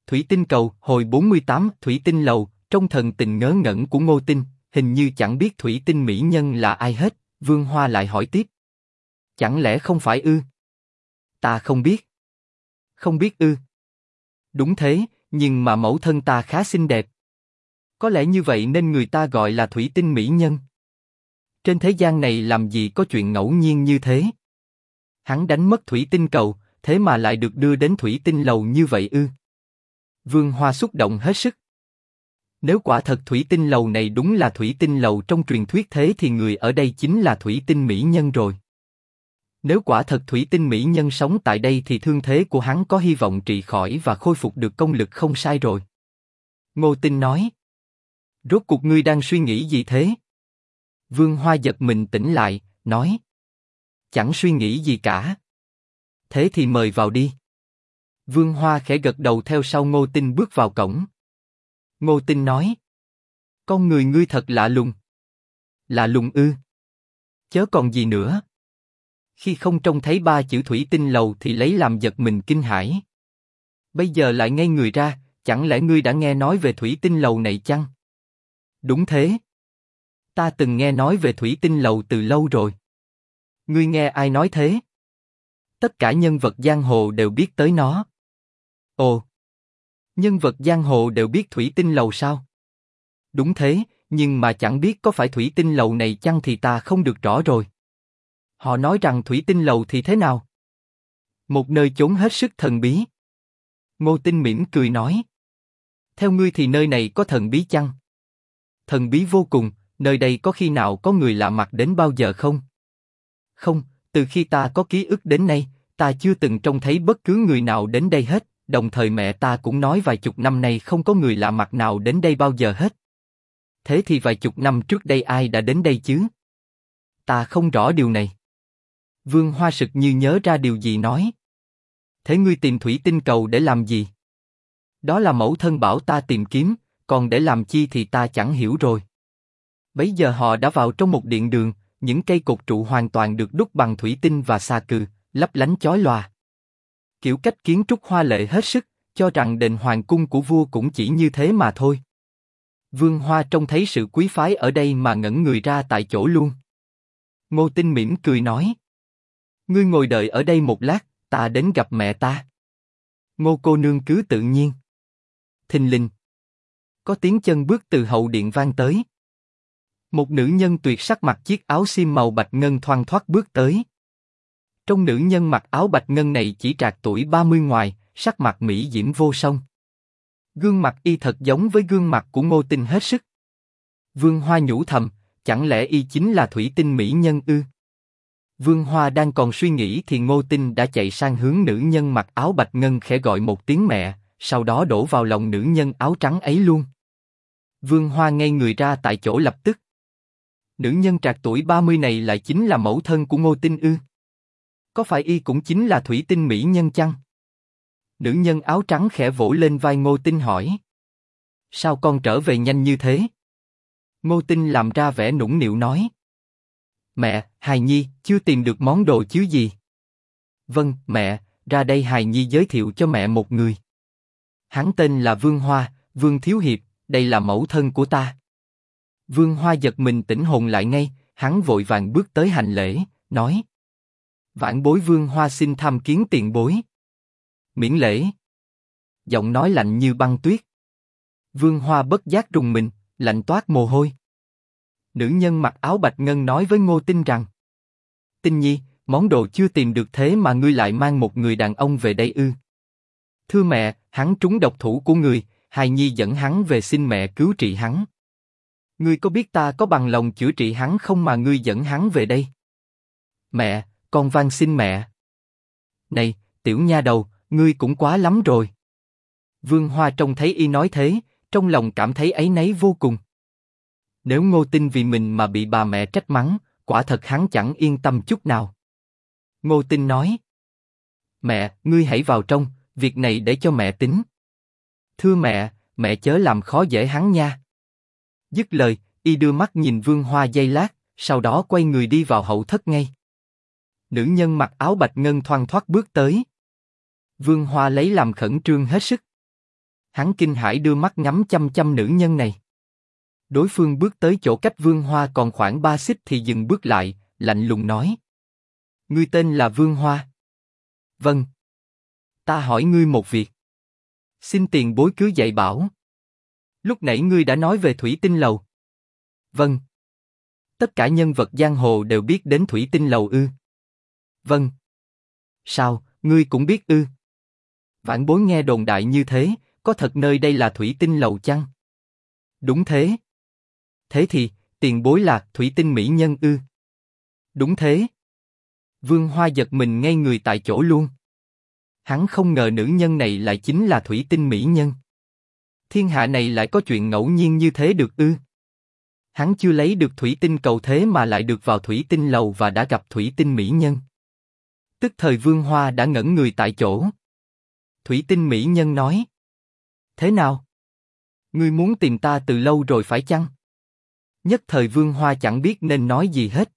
Thủy Tinh Cầu, hồi 48, Thủy Tinh Lầu, trong thần tình ngớ ngẩn của Ngô Tinh, hình như chẳng biết Thủy Tinh mỹ nhân là ai hết, Vương Hoa lại hỏi tiếp. Chẳng lẽ không phải ư? Ta không biết. Không biết ư? Đúng thế, nhưng mà mẫu thân ta khá xinh đẹp. Có lẽ như vậy nên người ta gọi là Thủy Tinh mỹ nhân. Trên thế gian này làm gì có chuyện ngẫu nhiên như thế? Hắn đánh mất Thủy Tinh Cầu, thế mà lại được đưa đến Thủy Tinh Lầu như vậy ư? Vương Hoa xúc động hết sức. Nếu quả thật Thủy Tinh Lầu này đúng là Thủy Tinh Lầu trong truyền thuyết thế thì người ở đây chính là Thủy Tinh mỹ nhân rồi. Nếu quả thật Thủy Tinh mỹ nhân sống tại đây thì thương thế của hắn có hy vọng trị khỏi và khôi phục được công lực không sai rồi. Ngô Tinh nói. Rốt cuộc ngươi đang suy nghĩ gì thế? Vương Hoa giật mình tỉnh lại, nói. Chẳng suy nghĩ gì cả. Thế thì mời vào đi. Vương Hoa khẽ gật đầu theo sau Ngô Tinh bước vào cổng. Ngô Tinh nói. Con người ngươi thật lạ lùng. Lạ lùng ư? Chớ còn gì nữa. Khi không trông thấy ba chữ Thủy Tinh Lầu thì lấy làm giật mình kinh hãi. Bây giờ lại ngây người ra, chẳng lẽ ngươi đã nghe nói về Thủy Tinh Lầu này chăng? Đúng thế. Ta từng nghe nói về Thủy Tinh Lầu từ lâu rồi. Ngươi nghe ai nói thế? Tất cả nhân vật giang hồ đều biết tới nó. Ồ! Nhân vật giang hồ đều biết Thủy Tinh Lầu sao? Đúng thế, nhưng mà chẳng biết có phải Thủy Tinh Lầu này chăng thì ta không được rõ rồi. Họ nói rằng Thủy Tinh Lầu thì thế nào? Một nơi chốn hết sức thần bí. Ngô Tinh mỉm cười nói. Theo ngươi thì nơi này có thần bí chăng? Thần bí vô cùng, nơi đây có khi nào có người lạ mặt đến bao giờ không? Không, từ khi ta có ký ức đến nay, ta chưa từng trông thấy bất cứ người nào đến đây hết, đồng thời mẹ ta cũng nói vài chục năm nay không có người lạ mặt nào đến đây bao giờ hết. Thế thì vài chục năm trước đây ai đã đến đây chứ? Ta không rõ điều này. Vương Hoa sực như nhớ ra điều gì nói. Thế ngươi tìm Thủy Tinh Cầu để làm gì? Đó là mẫu thân bảo ta tìm kiếm, còn để làm chi thì ta chẳng hiểu rồi. Bấy giờ họ đã vào trong một điện đường, những cây cột trụ hoàn toàn được đúc bằng thủy tinh và xà cừ, lấp lánh chói lòa. Kiểu cách kiến trúc hoa lệ hết sức, cho rằng đền hoàng cung của vua cũng chỉ như thế mà thôi. Vương Hoa trông thấy sự quý phái ở đây mà ngẩn người ra tại chỗ luôn. Ngô Tinh mỉm cười nói. Ngươi ngồi đợi ở đây một lát, ta đến gặp mẹ ta. Ngô cô nương cứ tự nhiên. Thình lình. Có tiếng chân bước từ hậu điện vang tới. Một nữ nhân tuyệt sắc mặc chiếc áo xiêm màu bạch ngân thoăn thoắt bước tới. Trong nữ nhân mặc áo bạch ngân này chỉ trạc tuổi 30 ngoài, sắc mặt mỹ diễm vô song. Gương mặt y thật giống với gương mặt của Ngô Tinh hết sức. Vương Hoa nhủ thầm, chẳng lẽ y chính là Thủy Tinh mỹ nhân ư? Vương Hoa đang còn suy nghĩ thì Ngô Tinh đã chạy sang hướng nữ nhân mặc áo bạch ngân khẽ gọi một tiếng mẹ, sau đó đổ vào lòng nữ nhân áo trắng ấy luôn. Vương Hoa ngây người ra tại chỗ lập tức. Nữ nhân trạc tuổi 30 này lại chính là mẫu thân của Ngô Tinh ư? Có phải y cũng chính là Thủy Tinh mỹ nhân chăng? Nữ nhân áo trắng khẽ vỗ lên vai Ngô Tinh hỏi. Sao con trở về nhanh như thế? Ngô Tinh làm ra vẻ nũng nịu nói. Mẹ, hài nhi, chưa tìm được món đồ chứ gì? Vâng, mẹ, ra đây hài nhi giới thiệu cho mẹ một người. Hắn tên là Vương Hoa, Vương Thiếu Hiệp, đây là mẫu thân của ta. Vương Hoa giật mình tỉnh hồn lại ngay, hắn vội vàng bước tới hành lễ, nói. Vãn bối Vương Hoa xin tham kiến tiền bối. Miễn lễ. Giọng nói lạnh như băng tuyết. Vương Hoa bất giác rùng mình, lạnh toát mồ hôi. Nữ nhân mặc áo bạch ngân nói với Ngô Tinh rằng. Tinh nhi, món đồ chưa tìm được thế mà ngươi lại mang một người đàn ông về đây ư? Thưa mẹ, hắn trúng độc thủ của người, hài nhi dẫn hắn về xin mẹ cứu trị hắn. Ngươi có biết ta có bằng lòng chữa trị hắn không mà ngươi dẫn hắn về đây? Mẹ, con van xin mẹ. Này, tiểu nha đầu, ngươi cũng quá lắm rồi. Vương Hoa trông thấy y nói thế, trong lòng cảm thấy áy náy vô cùng. Nếu Ngô Tinh vì mình mà bị bà mẹ trách mắng, quả thật hắn chẳng yên tâm chút nào. Ngô Tinh nói. Mẹ, ngươi hãy vào trong, việc này để cho mẹ tính. Thưa mẹ, mẹ chớ làm khó dễ hắn nha. Dứt lời, y đưa mắt nhìn Vương Hoa giây lát, sau đó quay người đi vào hậu thất ngay. Nữ nhân mặc áo bạch ngân thoăn thoắt bước tới. Vương Hoa lấy làm khẩn trương hết sức. Hắn kinh hãi đưa mắt ngắm chăm chăm nữ nhân này. Đối phương bước tới chỗ cách Vương Hoa còn khoảng 3 xích thì dừng bước lại, lạnh lùng nói. Ngươi tên là Vương Hoa? Vâng. Ta hỏi ngươi một việc. Xin tiền bối cứ dạy bảo. Lúc nãy ngươi đã nói về Thủy Tinh Lầu. Vâng. Tất cả nhân vật giang hồ đều biết đến Thủy Tinh Lầu ư? Vâng. Sao, ngươi cũng biết ư? Vãn bối nghe đồn đại như thế, có thật nơi đây là Thủy Tinh Lầu chăng? Đúng thế. Thế thì, tiền bối là Thủy Tinh mỹ nhân ư? Đúng thế. Vương Hoa giật mình ngay người tại chỗ luôn. Hắn không ngờ nữ nhân này lại chính là Thủy Tinh mỹ nhân. Thiên hạ này lại có chuyện ngẫu nhiên như thế được ư? Hắn chưa lấy được Thủy Tinh cầu thế mà lại được vào Thủy Tinh Lầu và đã gặp Thủy Tinh mỹ nhân. Tức thời Vương Hoa đã ngẩn người tại chỗ. Thủy Tinh mỹ nhân nói. Thế nào? Ngươi muốn tìm ta từ lâu rồi phải chăng? Nhất thời Vương Hoa chẳng biết nên nói gì hết.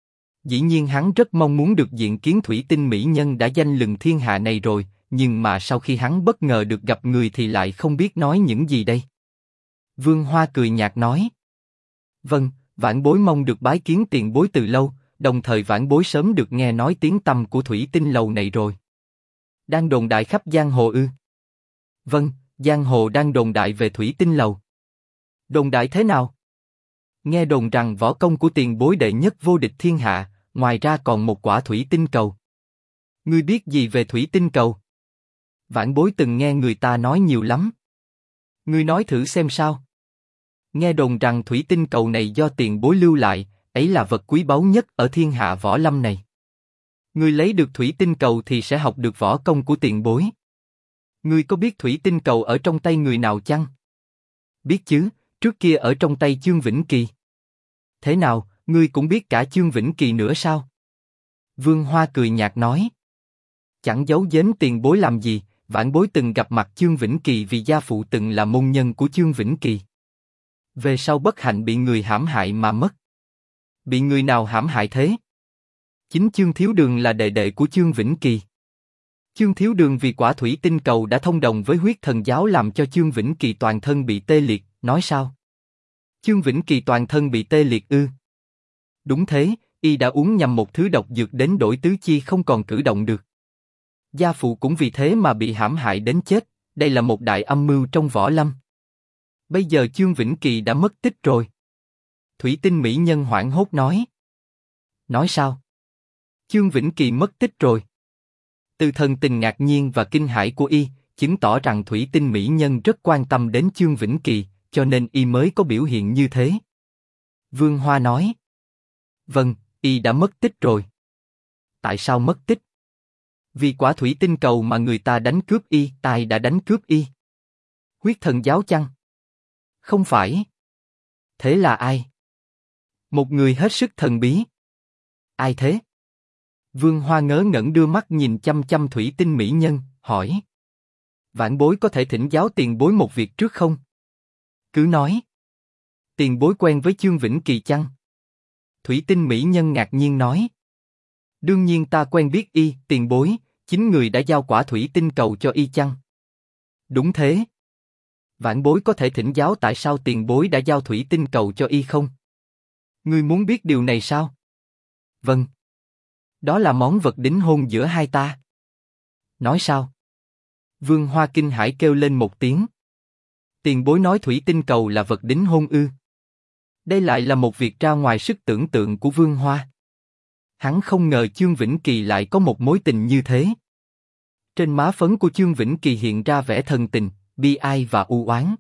Dĩ nhiên hắn rất mong muốn được diện kiến Thủy Tinh mỹ nhân đã danh lừng thiên hạ này rồi, nhưng mà sau khi hắn bất ngờ được gặp người thì lại không biết nói những gì đây. Vương Hoa cười nhạt nói. Vâng, vãn bối mong được bái kiến tiền bối từ lâu, đồng thời vãn bối sớm được nghe nói tiếng tăm của Thủy Tinh Lầu này rồi. Đang đồn đại khắp giang hồ ư? Vâng, giang hồ đang đồn đại về Thủy Tinh Lầu. Đồn đại thế nào? Nghe đồn rằng võ công của tiền bối đệ nhất vô địch thiên hạ, ngoài ra còn một quả Thủy Tinh cầu. Ngươi biết gì về Thủy Tinh cầu? Vãn bối từng nghe người ta nói nhiều lắm. Ngươi nói thử xem sao. Nghe đồn rằng Thủy Tinh cầu này do tiền bối lưu lại, ấy là vật quý báu nhất ở thiên hạ võ lâm này. Ngươi lấy được Thủy Tinh cầu thì sẽ học được võ công của tiền bối. Ngươi có biết Thủy Tinh cầu ở trong tay người nào chăng? Biết chứ, trước kia ở trong tay Chương Vĩnh Kỳ. Thế nào, ngươi cũng biết cả Chương Vĩnh Kỳ nữa sao? Vương Hoa cười nhạt nói. Chẳng giấu giếm tiền bối làm gì, vãn bối từng gặp mặt Chương Vĩnh Kỳ vì gia phụ từng là môn nhân của Chương Vĩnh Kỳ. Về sau bất hạnh bị người hãm hại mà mất. Bị người nào hãm hại thế? Chính Chương Thiếu Đường là đệ đệ của Chương Vĩnh Kỳ. Chương Thiếu Đường vì quả Thủy Tinh cầu đã thông đồng với Huyết Thần giáo làm cho Chương Vĩnh Kỳ toàn thân bị tê liệt, nói sao? Chương Vĩnh Kỳ toàn thân bị tê liệt ư? Đúng thế, y đã uống nhầm một thứ độc dược đến đổi tứ chi không còn cử động được. Gia phụ cũng vì thế mà bị hãm hại đến chết, đây là một đại âm mưu trong võ lâm. Bây giờ Chương Vĩnh Kỳ đã mất tích rồi. Thủy Tinh mỹ nhân hoảng hốt nói. Nói sao? Chương Vĩnh Kỳ mất tích rồi. Từ thần tình ngạc nhiên và kinh hãi của y, chứng tỏ rằng Thủy Tinh mỹ nhân rất quan tâm đến Chương Vĩnh Kỳ, cho nên y mới có biểu hiện như thế. Vương Hoa nói. Vâng, y đã mất tích rồi. Tại sao mất tích? Vì quả Thủy Tinh cầu mà người ta đánh cướp y, ai đã đánh cướp y? Huyết Thần giáo chăng? Không phải. Thế là ai? Một người hết sức thần bí. Ai thế? Vương Hoa ngớ ngẩn đưa mắt nhìn chăm chăm Thủy Tinh mỹ nhân, hỏi. Vãn bối có thể thỉnh giáo tiền bối một việc trước không? Cứ nói. Tiền bối quen với Chương Vĩnh Kỳ chăng? Thủy Tinh mỹ nhân ngạc nhiên nói. Đương nhiên ta quen biết y, tiền bối, chính người đã giao quả Thủy Tinh cầu cho y chăng? Đúng thế. Vãn bối có thể thỉnh giáo tại sao tiền bối đã giao Thủy Tinh cầu cho y không? Ngươi muốn biết điều này sao? Vâng. Đó là món vật đính hôn giữa hai ta. Nói sao? Vương Hoa kinh hãi kêu lên một tiếng. Tiền bối nói Thủy Tinh cầu là vật đính hôn ư? Đây lại là một việc ra ngoài sức tưởng tượng của Vương Hoa. Hắn không ngờ Chương Vĩnh Kỳ lại có một mối tình như thế. Trên má phấn của Chương Vĩnh Kỳ hiện ra vẻ thần tình, bi ai và u oán.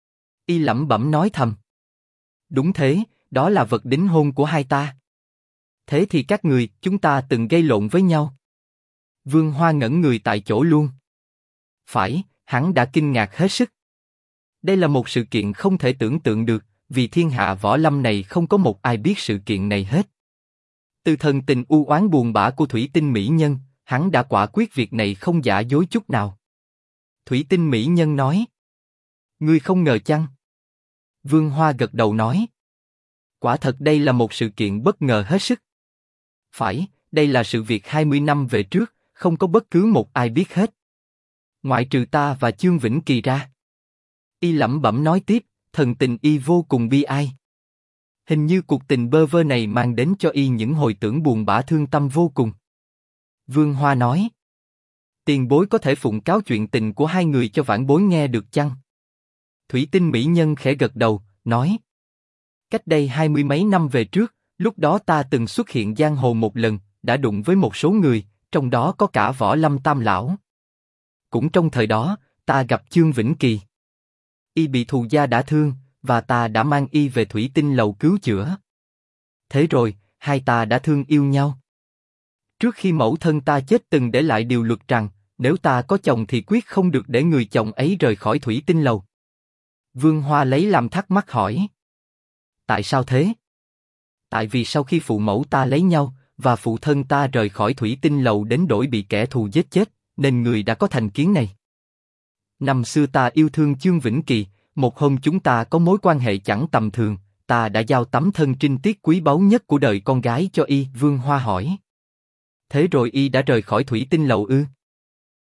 Y lẩm bẩm nói thầm. Đúng thế, đó là vật đính hôn của hai ta. Thế thì chúng ta từng gây lộn với nhau. Vương Hoa ngẩn người tại chỗ luôn. Phải, hắn đã kinh ngạc hết sức. Đây là một sự kiện không thể tưởng tượng được, vì thiên hạ võ lâm này không có một ai biết sự kiện này hết. Từ thần tình u oán buồn bã của Thủy Tinh mỹ nhân, hắn đã quả quyết việc này không giả dối chút nào. Thủy Tinh mỹ nhân nói. Ngươi không ngờ chăng? Vương Hoa gật đầu nói. Quả thật đây là một sự kiện bất ngờ hết sức. Phải, đây là sự việc 20 năm về trước, không có bất cứ một ai biết hết. Ngoại trừ ta và Chương Vĩnh Kỳ ra. Y lẩm bẩm nói tiếp, thần tình Y vô cùng bi ai. Hình như cuộc tình bơ vơ này mang đến cho Y những hồi tưởng buồn bã thương tâm vô cùng. Vương Hoa nói, tiền bối có thể phụng cáo chuyện tình của hai người cho vãn bối nghe được chăng? Thủy tinh mỹ nhân khẽ gật đầu, nói, cách đây 20 mấy năm về trước, lúc đó ta từng xuất hiện giang hồ một lần, đã đụng với một số người, trong đó có cả Võ Lâm Tam Lão. Cũng trong thời đó, ta gặp Chương Vĩnh Kỳ. Y bị thù gia đã thương, và ta đã mang Y về Thủy Tinh lầu cứu chữa. Thế rồi, hai ta đã thương yêu nhau. Trước khi mẫu thân ta chết từng để lại điều luật rằng, nếu ta có chồng thì quyết không được để người chồng ấy rời khỏi Thủy Tinh lầu. Vương Hoa lấy làm thắc mắc hỏi. Tại sao thế? Tại vì sau khi phụ mẫu ta lấy nhau, và phụ thân ta rời khỏi Thủy Tinh lầu đến đổi bị kẻ thù giết chết, nên người đã có thành kiến này. Năm xưa ta yêu thương Chương Vĩnh Kỳ, một hôm chúng ta có mối quan hệ chẳng tầm thường, ta đã giao tấm thân trinh tiết quý báu nhất của đời con gái cho Y. Vương Hoa hỏi. Thế rồi Y đã rời khỏi Thủy Tinh lầu ư?